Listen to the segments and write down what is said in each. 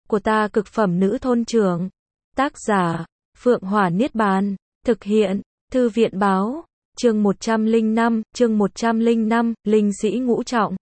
của ta cực phẩm nữ thôn trưởng. Tác giả, Phượng Hỏa Niết Bàn. Thực hiện, Thư viện Báo. Chương 105, linh sĩ ngũ trọng.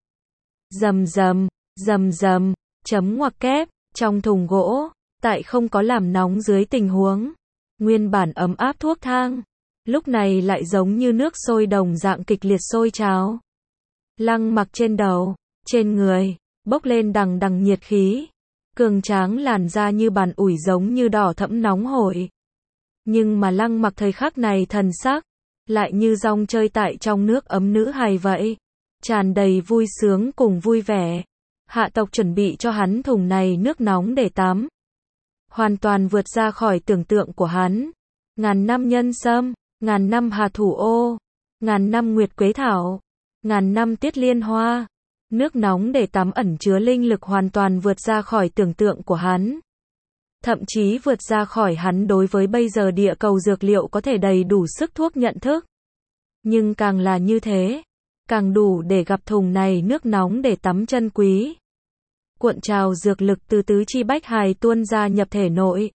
Rầm rầm, rầm rầm, chấm ngoặc kép, trong thùng gỗ, tại không có làm nóng dưới tình huống, nguyên bản ấm áp thuốc thang, lúc này lại giống như nước sôi đồng dạng kịch liệt sôi trào. Lăng Mặc trên đầu, trên người, bốc lên đằng đằng nhiệt khí, cường tráng làn da như bàn ủi giống như đỏ thẫm nóng hổi. Nhưng mà Lăng Mặc thời khắc này thần sắc, lại như rong chơi tại trong nước ấm nữ hài vậy, tràn đầy vui sướng cùng vui vẻ. Hạ tộc chuẩn bị cho hắn thùng này nước nóng để tắm, hoàn toàn vượt ra khỏi tưởng tượng của hắn. Ngàn năm nhân sâm, ngàn năm hà thủ ô, ngàn năm nguyệt quế thảo, ngàn năm tiết liên hoa. Nước nóng để tắm ẩn chứa linh lực hoàn toàn vượt ra khỏi tưởng tượng của hắn. Thậm chí vượt ra khỏi hắn đối với bây giờ địa cầu dược liệu có thể đầy đủ sức thuốc nhận thức. Nhưng càng là như thế, càng đủ để gặp thùng này nước nóng để tắm chân quý. Cuộn trào dược lực từ tứ chi bách hài tuôn ra nhập thể nội,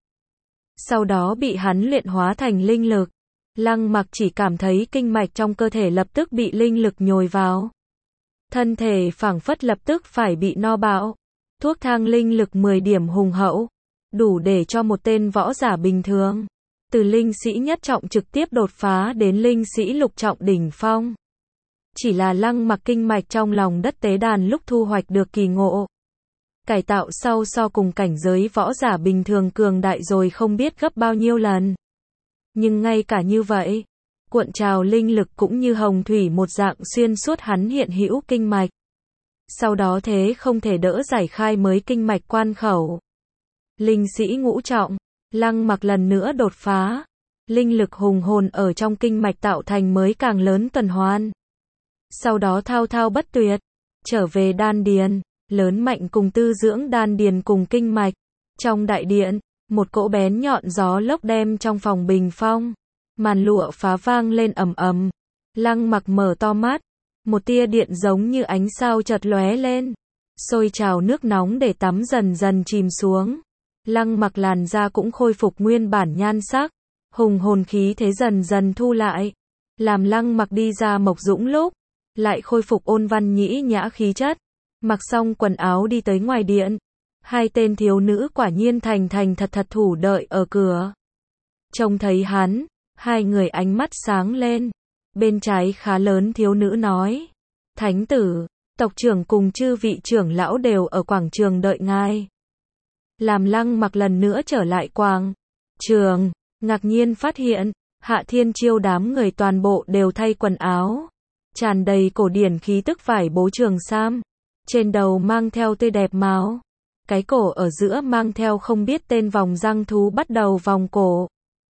sau đó bị hắn luyện hóa thành linh lực. Lăng Mặc chỉ cảm thấy kinh mạch trong cơ thể lập tức bị linh lực nhồi vào. Thân thể phảng phất lập tức phải bị no bạo. Thuốc thang linh lực 10 điểm hùng hậu, đủ để cho một tên võ giả bình thường, từ linh sĩ nhất trọng trực tiếp đột phá đến linh sĩ lục trọng đỉnh phong. Chỉ là Lăng Mặc kinh mạch trong lòng đất tế đàn lúc thu hoạch được kỳ ngộ, cải tạo sau so cùng cảnh giới võ giả bình thường cường đại rồi không biết gấp bao nhiêu lần. Nhưng ngay cả như vậy, cuộn trào linh lực cũng như hồng thủy một dạng xuyên suốt hắn hiện hữu kinh mạch. Sau đó thế không thể đỡ giải khai mới kinh mạch quan khẩu. Linh sĩ ngũ trọng, Lăng Mặc lần nữa đột phá. Linh lực hùng hồn ở trong kinh mạch tạo thành mới càng lớn tuần hoàn. Sau đó thao thao bất tuyệt, trở về đan điền, lớn mạnh cùng tư dưỡng đan điền cùng kinh mạch. Trong đại điện, một cỗ bén nhọn gió lốc đem trong phòng bình phong. Màn lụa phá vang lên ầm ầm. Lăng Mặc mở to mắt, một tia điện giống như ánh sao chợt lóe lên. Sôi trào nước nóng để tắm dần dần chìm xuống. Lăng Mặc làn da cũng khôi phục nguyên bản nhan sắc, hùng hồn khí thế dần dần thu lại. Làm Lăng Mặc đi ra Mộc Dũng lúc, lại khôi phục ôn văn nhĩ nhã khí chất. Mặc xong quần áo đi tới ngoài điện, hai tên thiếu nữ quả nhiên thành thành thật thật thủ đợi ở cửa. Trông thấy hắn, hai người ánh mắt sáng lên. Bên trái khá lớn thiếu nữ nói: Thánh tử, tộc trưởng cùng chư vị trưởng lão đều ở quảng trường đợi ngài. Làm Lăng Mặc lần nữa trở lại quảng trường, ngạc nhiên phát hiện, Hạ Thiên Chiêu đám người toàn bộ đều thay quần áo, tràn đầy cổ điển khí tức vải bố trường sam, trên đầu mang theo tươi đẹp máu, cái cổ ở giữa mang theo không biết tên vòng răng thú bắt đầu vòng cổ.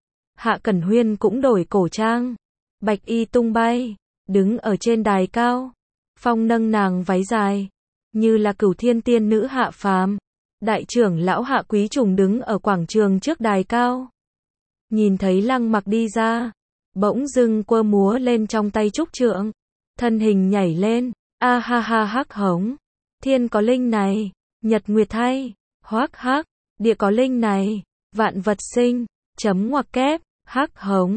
Hạ Cẩn Huyên cũng đổi cổ trang, bạch y tung bay, đứng ở trên đài cao, phong nâng nàng váy dài, như là cửu thiên tiên nữ hạ phàm. Đại trưởng lão Hạ Quý Trùng đứng ở quảng trường trước đài cao, nhìn thấy Lăng Mặc đi ra, bỗng dưng quơ múa lên trong tay trúc trượng, thân hình nhảy lên, a ha ha hắc hống, thiên có linh này, nhật nguyệt thay, hoác hắc, địa có linh này, vạn vật sinh, chấm ngoặc kép, hắc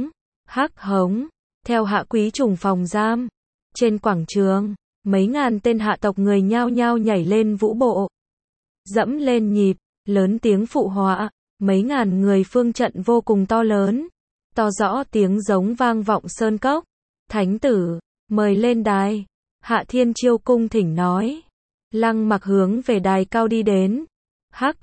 hống. Theo Hạ Quý Trùng phòng giam, trên quảng trường, mấy ngàn tên hạ tộc người nhao nhao nhảy lên vũ bộ, dẫm lên nhịp, lớn tiếng phụ họa. Mấy ngàn người phương trận vô cùng to lớn, to rõ tiếng giống vang vọng sơn cốc. Thánh tử, mời lên đài. Hạ Thiên Chiêu cung thỉnh nói. Lăng Mặc hướng về đài cao đi đến. Hắc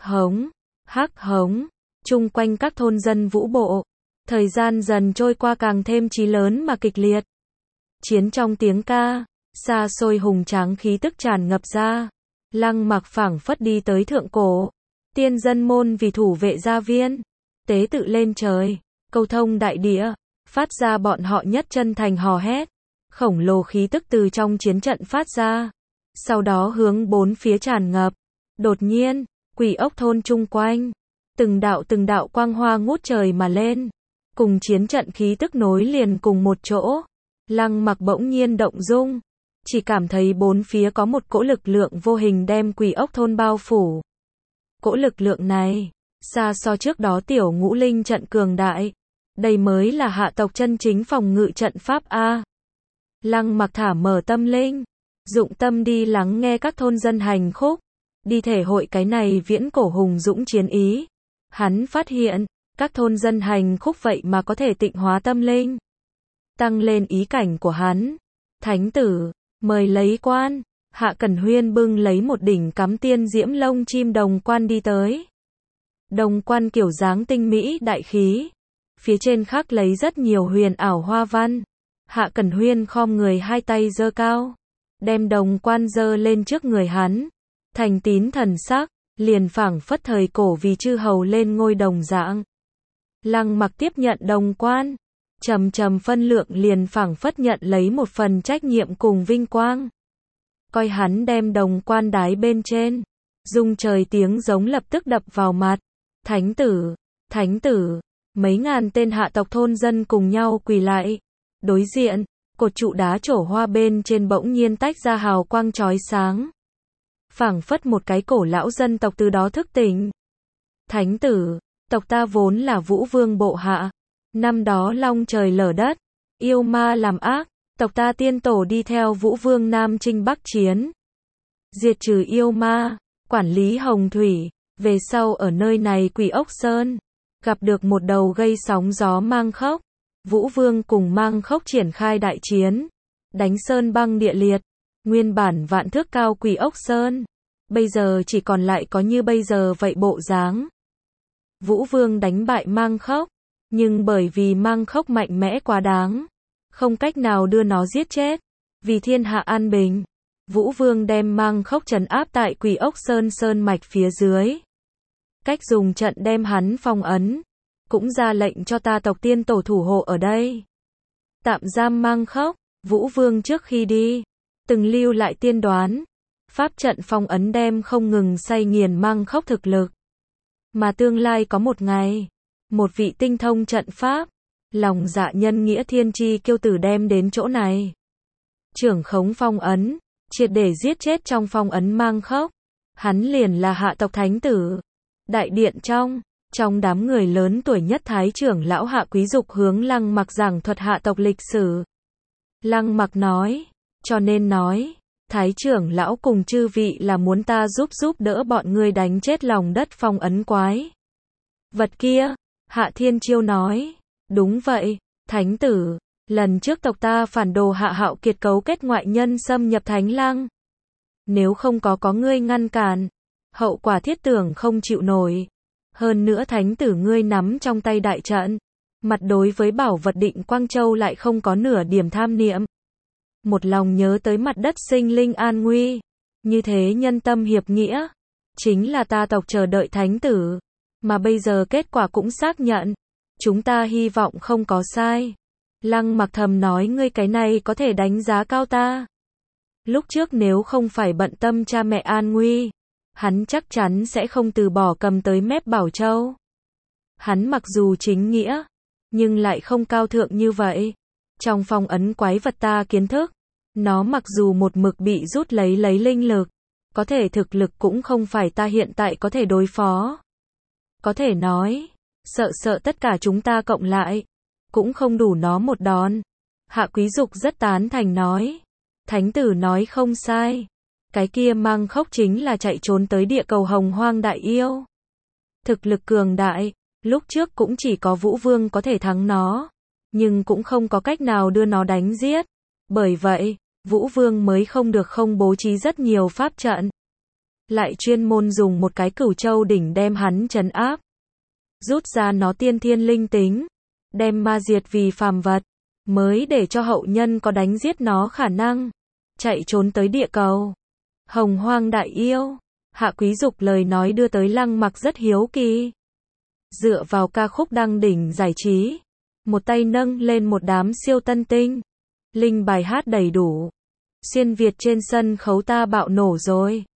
hống, chung quanh các thôn dân vũ bộ. Thời gian dần trôi qua càng thêm chí lớn mà kịch liệt. Chiến trong tiếng ca, xa xôi hùng tráng khí tức tràn ngập ra. Lăng Mặc phảng phất đi tới thượng cổ. Tiên dân môn vì thủ vệ gia viên, tế tự lên trời, câu thông đại địa, phát ra bọn họ nhất chân thành hò hét. Khổng lồ khí tức từ trong chiến trận phát ra, sau đó hướng bốn phía tràn ngập. Đột nhiên, quỷ ốc thôn chung quanh, từng đạo quang hoa ngút trời mà lên, cùng chiến trận khí tức nối liền cùng một chỗ. Lăng Mặc bỗng nhiên động dung, chỉ cảm thấy bốn phía có một cỗ lực lượng vô hình đem quỷ ốc thôn bao phủ. Cỗ lực lượng này, xa so trước đó tiểu ngũ linh trận cường đại. Đây mới là hạ tộc chân chính phòng ngự trận pháp A. Lăng Mặc thả mở tâm linh, dụng tâm đi lắng nghe các thôn dân hành khúc, đi thể hội cái này viễn cổ hùng dũng chiến ý. Hắn phát hiện, các thôn dân hành khúc vậy mà có thể tịnh hóa tâm linh, tăng lên ý cảnh của hắn. Thánh tử, mời lấy quan. Hạ Cẩn Huyên bưng lấy một đỉnh cắm tiên diễm lông chim đồng quan đi tới. Đồng quan kiểu dáng tinh mỹ đại khí, phía trên khắc lấy rất nhiều huyền ảo hoa văn. Hạ Cẩn Huyên khom người hai tay giơ cao, đem đồng quan giơ lên trước người hắn, thành tín thần sắc, liền phảng phất thời cổ vì chư hầu lên ngôi đồng dạng. Lăng Mặc tiếp nhận đồng quan, trầm trầm phân lượng liền phảng phất nhận lấy một phần trách nhiệm cùng vinh quang. Coi hắn đem đồng quan đái bên trên, rung trời tiếng giống lập tức đập vào mặt. Thánh tử, thánh tử, mấy ngàn tên hạ tộc thôn dân cùng nhau quỳ lại. Đối diện, cột trụ đá trổ hoa bên trên bỗng nhiên tách ra hào quang chói sáng. Phảng phất một cái cổ lão dân tộc từ đó thức tỉnh. Thánh tử, tộc ta vốn là Vũ Vương bộ hạ. Năm đó long trời lở đất, yêu ma làm ác, tộc ta tiên tổ đi theo Vũ Vương Nam Chinh Bắc Chiến, diệt trừ yêu ma, quản lý hồng thủy. Về sau ở nơi này Quỷ Ốc Sơn, gặp được một đầu gây sóng gió mang khốc. Vũ Vương cùng mang khốc triển khai đại chiến, đánh sơn băng địa liệt. Nguyên bản vạn thước cao Quỷ Ốc Sơn, bây giờ chỉ còn lại có như bây giờ vậy bộ dáng. Vũ Vương đánh bại mang khốc, nhưng bởi vì mang khốc mạnh mẽ quá đáng, không cách nào đưa nó giết chết. Vì thiên hạ an bình, Vũ Vương đem mang khốc trấn áp tại Quỷ Ốc Sơn sơn mạch phía dưới. Cách dùng trận đem hắn phong ấn, cũng ra lệnh cho ta tộc tiên tổ thủ hộ ở đây. Tạm giam mang khốc. Vũ Vương trước khi đi, từng lưu lại tiên đoán, pháp trận phong ấn đem không ngừng xay nghiền mang khốc thực lực. Mà tương lai có một ngày, một vị tinh thông trận pháp, lòng dạ nhân nghĩa thiên chi kiêu tử đem đến chỗ này, trưởng khống phong ấn, triệt để giết chết trong phong ấn mang khốc. Hắn liền là hạ tộc thánh tử. Đại điện trong đám người lớn tuổi nhất thái trưởng lão Hạ Quý Dục hướng Lăng Mặc giảng thuật hạ tộc lịch sử. Lăng Mặc nói, cho nên nói, thái trưởng lão cùng chư vị là muốn ta giúp đỡ bọn ngươi đánh chết lòng đất phong ấn quái vật kia. Hạ Thiên Chiêu nói, đúng vậy, thánh tử, lần trước tộc ta phản đồ Hạ Hạo Kiệt cấu kết ngoại nhân xâm nhập Thánh Lăng. Nếu không có ngươi ngăn cản, hậu quả thiết tưởng không chịu nổi. Hơn nữa thánh tử ngươi nắm trong tay đại trận, mặt đối với bảo vật Định Quang Châu lại không có nửa điểm tham niệm. Một lòng nhớ tới mặt đất sinh linh an nguy, như thế nhân tâm hiệp nghĩa, chính là ta tộc chờ đợi thánh tử. Mà bây giờ kết quả cũng xác nhận, chúng ta hy vọng không có sai. Lăng Mặc thầm nói, ngươi cái này có thể đánh giá cao ta. Lúc trước nếu không phải bận tâm cha mẹ an nguy, hắn chắc chắn sẽ không từ bỏ cầm tới mép Bảo Châu. Hắn mặc dù chính nghĩa, nhưng lại không cao thượng như vậy. Trong phong ấn quái vật ta kiến thức, nó mặc dù một mực bị rút lấy linh lực, có thể thực lực cũng không phải ta hiện tại có thể đối phó. Có thể nói, sợ tất cả chúng ta cộng lại, cũng không đủ nó một đòn. Hạ Quý Dục rất tán thành nói, thánh tử nói không sai. Cái kia mang khốc chính là chạy trốn tới địa cầu Hồng Hoang đại yêu. Thực lực cường đại, lúc trước cũng chỉ có Vũ Vương có thể thắng nó, nhưng cũng không có cách nào đưa nó đánh giết. Bởi vậy, Vũ Vương mới không bố trí rất nhiều pháp trận, lại chuyên môn dùng một cái Cửu Châu đỉnh đem hắn trấn áp, rút ra nó tiên thiên linh tính, đem ma diệt vì phàm vật, mới để cho hậu nhân có đánh giết nó khả năng. Chạy trốn tới địa cầu Hồng Hoang đại yêu. Hạ Quý Dục lời nói đưa tới Lăng Mặc rất hiếu kỳ. Dựa vào ca khúc đăng đỉnh giải trí, một tay nâng lên một đám siêu tân tinh, linh bài hát đầy đủ, xuyên Việt trên sân khấu ta bạo nổ rồi.